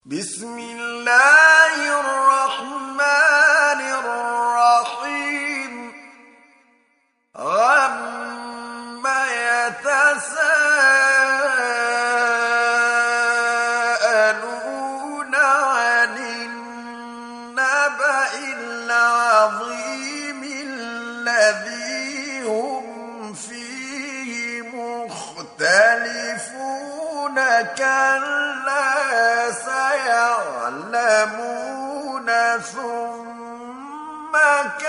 بسم الله الرحمن الرحيم عَمَّ يتساءلون عن النبأ العظيم الذي هم فيه مختلفون كلا سيعلمون ثم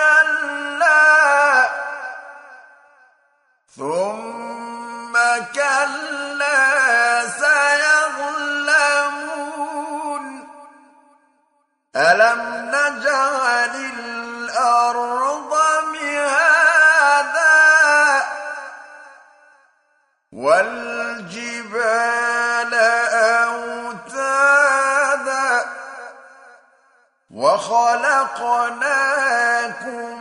كلا سيعلمون ألم نجعل الأرض مهادا والجبال أوتادا وخلقناكم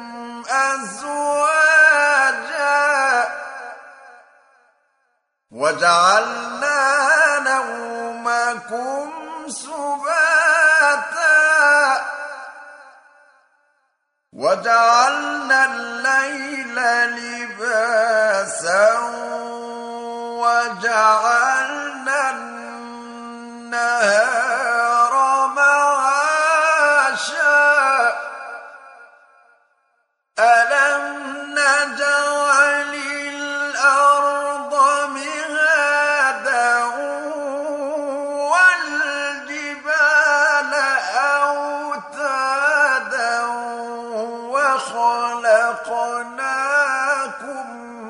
أزواجا وجعلنا نومكم سباتا وجعلنا الليل لباسا وجعلنا النهار معاشا ألم نجعل الأرض مهادا والجبال أوتادا وخلقناكم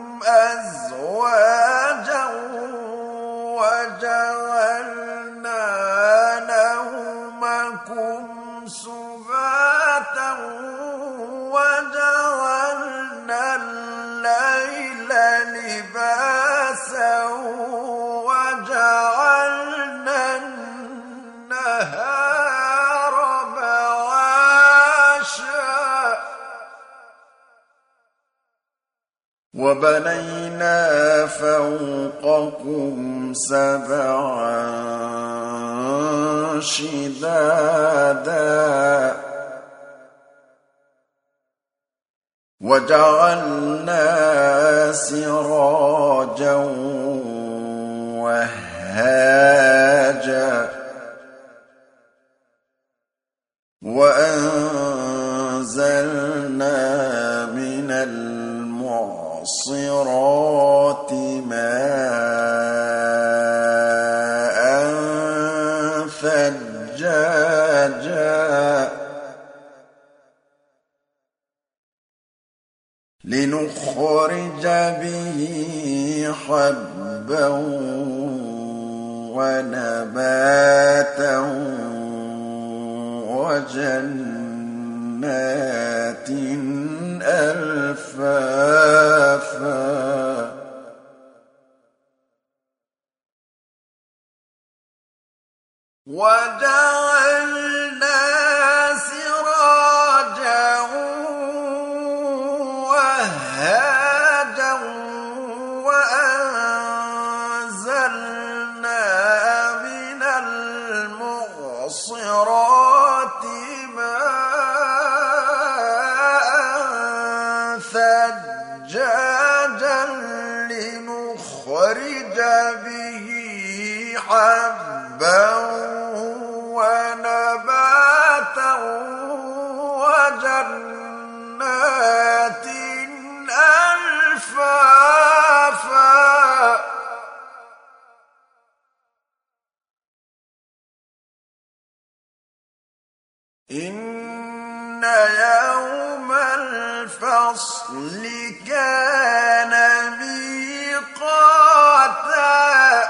أزواجا وجعلنا نومكم سباتا وجعلنا الليل لباسا وجعلنا النهار معاشا وبنينا فوقكم سبعا شدادا وجعلنا سراجا وهاجا وأنزلنا من المعصرات ماء ثجاجا لنخرج به حبا ونباتا وجنات ألفافا وجعلنا سراجا وهاجا وأنزلنا من المعصرات ماء ثجاجا لنخرج به حبا ونباتا وجنات ألفافا إن يوم الفصل كان ميقاتا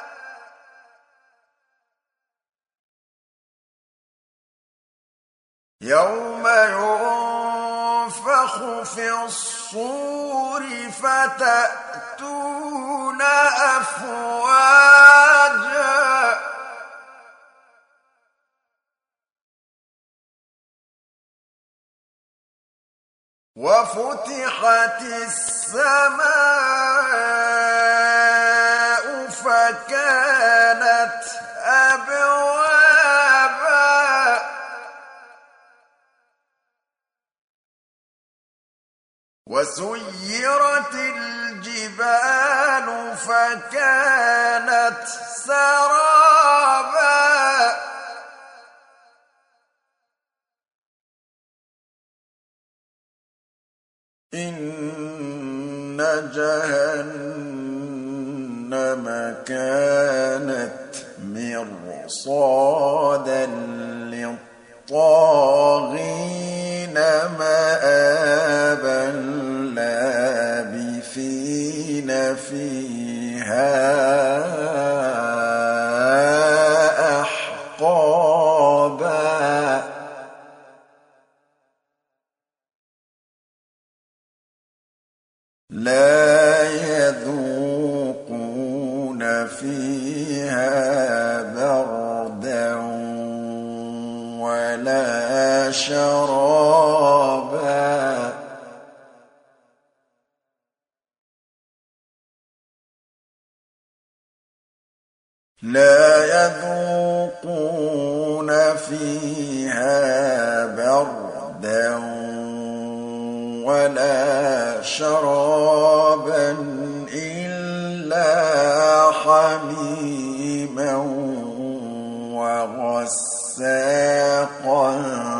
يوم ينفخ في الصور فتأتون أفواجا وفتحت السماء فكانت أبوابا وسيرت الجبال فكانت سرابا إن جهنم كانت مرصادا للطاغين مآبا لابثين فيها أحقابا لا يذوقون فيها بردا ولا شرابا لا يذوقون فيها بردا ولا شرابا إلا حميما وغساقا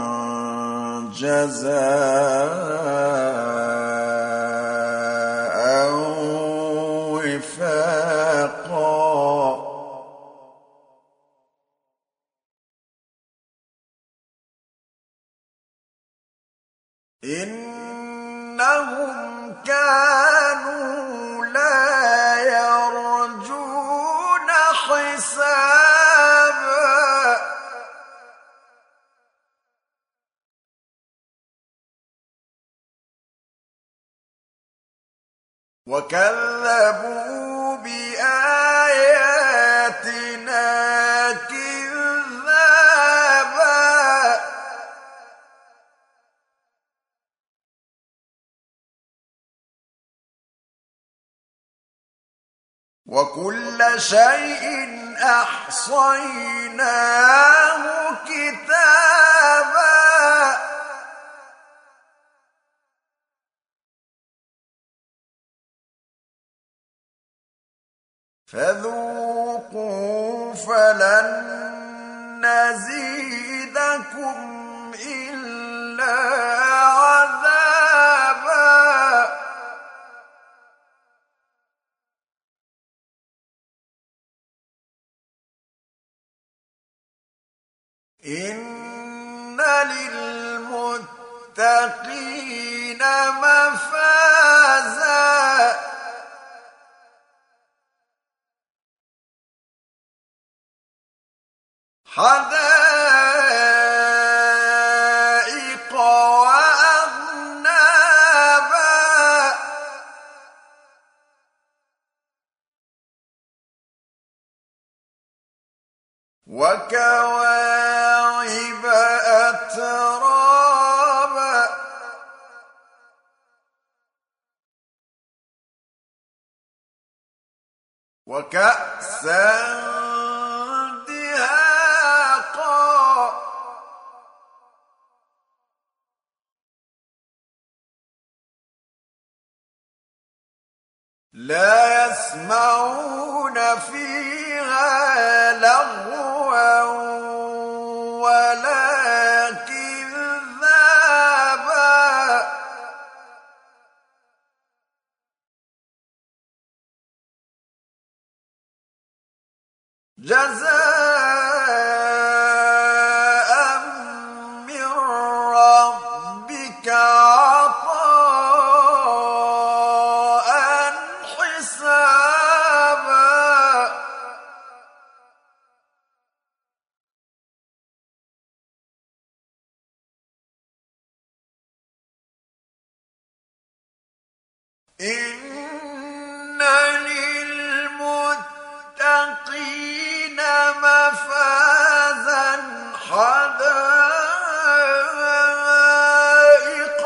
جزاء وفاقا إنهم كانوا لا يرجون حسابا وكذبوا بآياتنا كذابا وكل شيء أحصيناه كتابا فذوقوا فلن نزيدكم إلا عذابا إن للمتقين مفازا حدائق وأعنابا وكواعب أترابا وكأسا دهاقا لا يسمعون فيها لغوا ولا كذابا جزاء من ربك عطاء حسابا إن للمتقين مفازا حدائق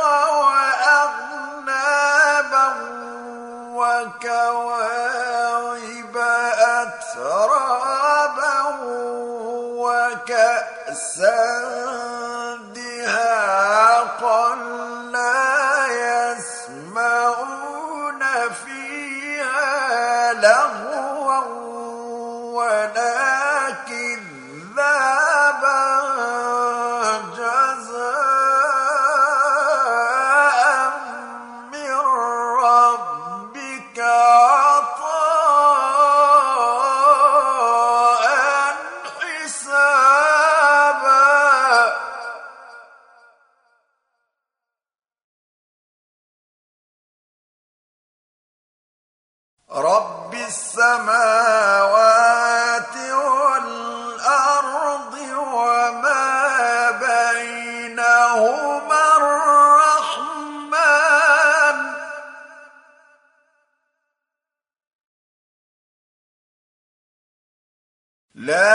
وأعنابا وكواعب أترابا وكأسا دهاقا لا يسمعون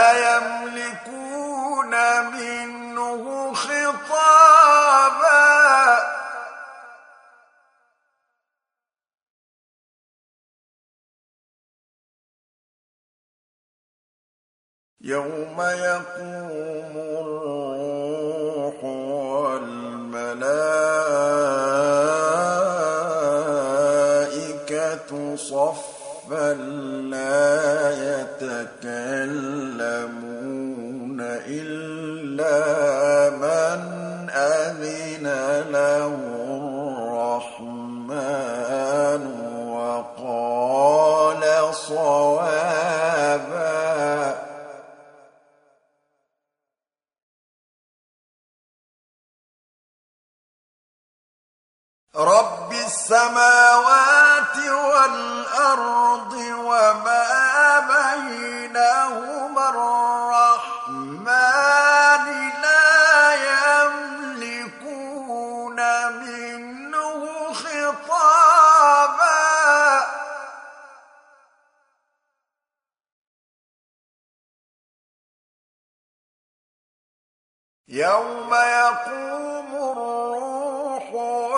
يملكون منه خطابا يوم يقوم الروح والملائكة صفا لا يتكلمون إلا من أذن له الرحمن وقال صوابا رب السماوات والأرض وما بينهما الرحمن لا يملكون منه خطابا يوم يقوم الروح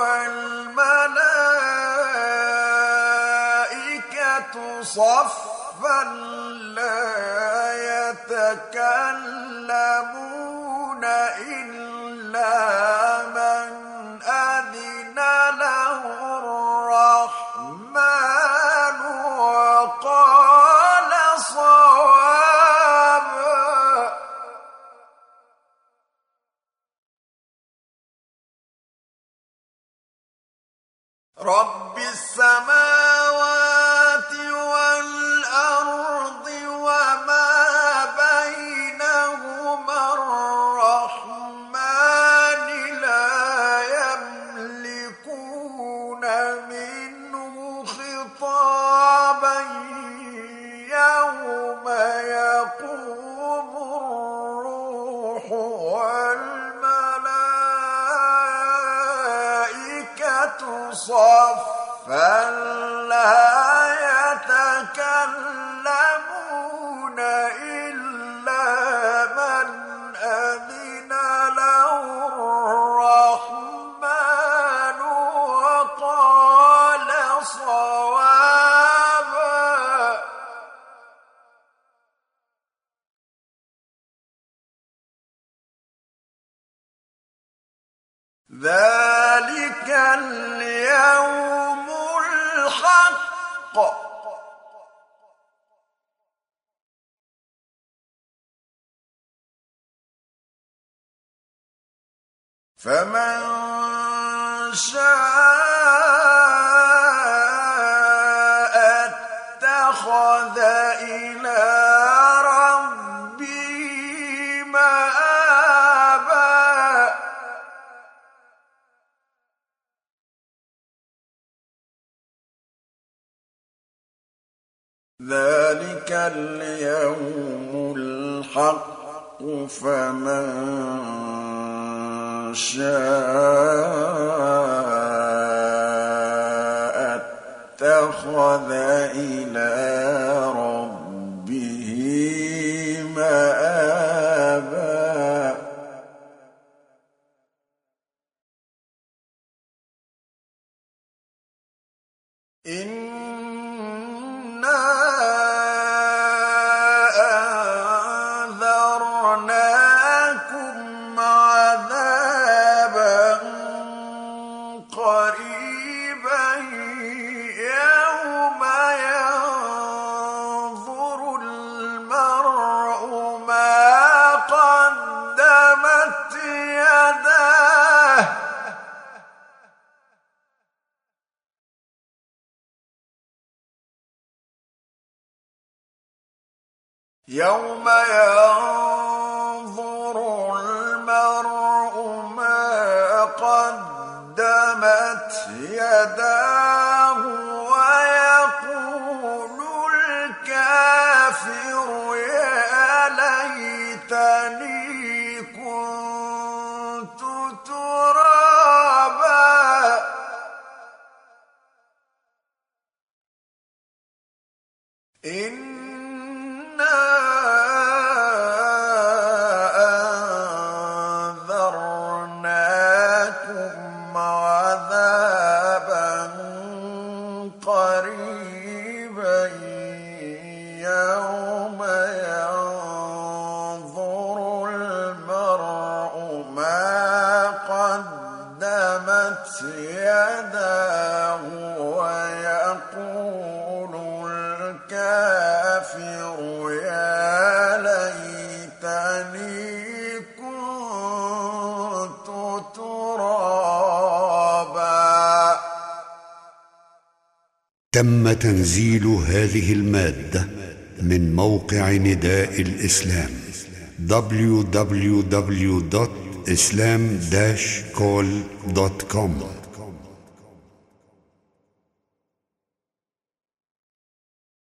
والملائكة صفا لا يتكلمون إلا من أذن له الرحمن وقال صوابا رب السماوات والأرض وما بينهما الرحمن لا يملكون منه خطابا يوم يقوم الروح والملائكة صفا لا يتكلمون إلا من أذن له الرحمن وقال صوابا ذلك اليوم الحق فمن شاء اتخذ إلى ربه مآبا ذلك اليوم الحق فمن شاء اتخذ إلى ربه مآبا إنا أنذرناكم عذابا قريبا يوم ينظر المرء ما قدمت يداه يوم ينظر المرء ما قدمت يداه ويقول الكافر يا ليتني كنت ترابا إنا تم تنزيل هذه المادة من موقع نداء الإسلام www.islam-call.com